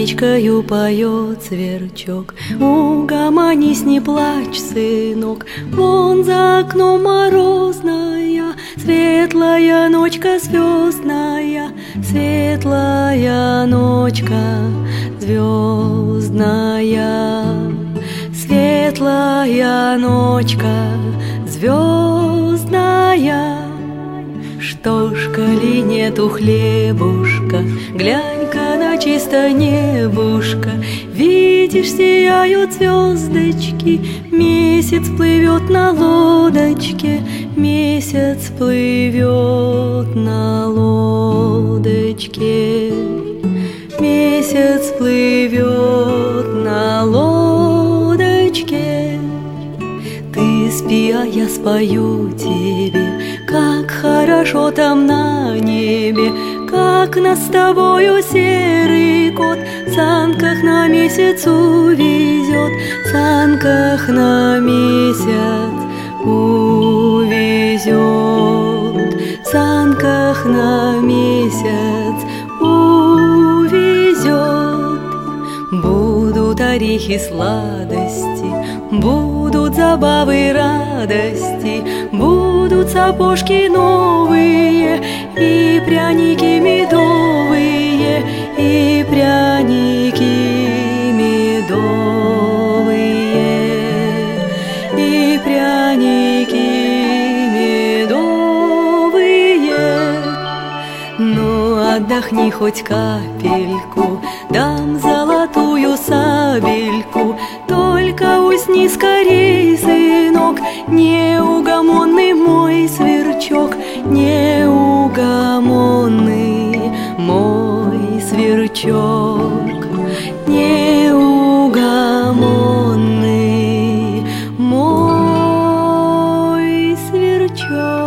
речкою поет сверчок. Угомонись, не плачь, сынок, вон за окном морозная, светлая ночка звездная, светлая ночка звездная, светлая ночка звездная. Что ж, коли нету хлебушка, глянь-ка на чисто небушка. Видишь, сияют звездочки, месяц плывет на лодочке, месяц плывет на лодочке, месяц плывет на лодочке. Ты спи, а я спою тебе, как хорошо там на небе, как нас с тобою серый кот в санках на месяц увезет, в санках на месяц увезет, в санках на месяц увезет. Будут орехи сладости, будут забавы радости, будут сапожки новые и пряники медовые, и пряники медовые, и пряники медовые. Ну, отдохни хоть капельку, дам золотую сабельку, только усни скорей, сынок, неугомонный мой сверчок, неугомонный мой сверчок, неугомонный мой сверчок.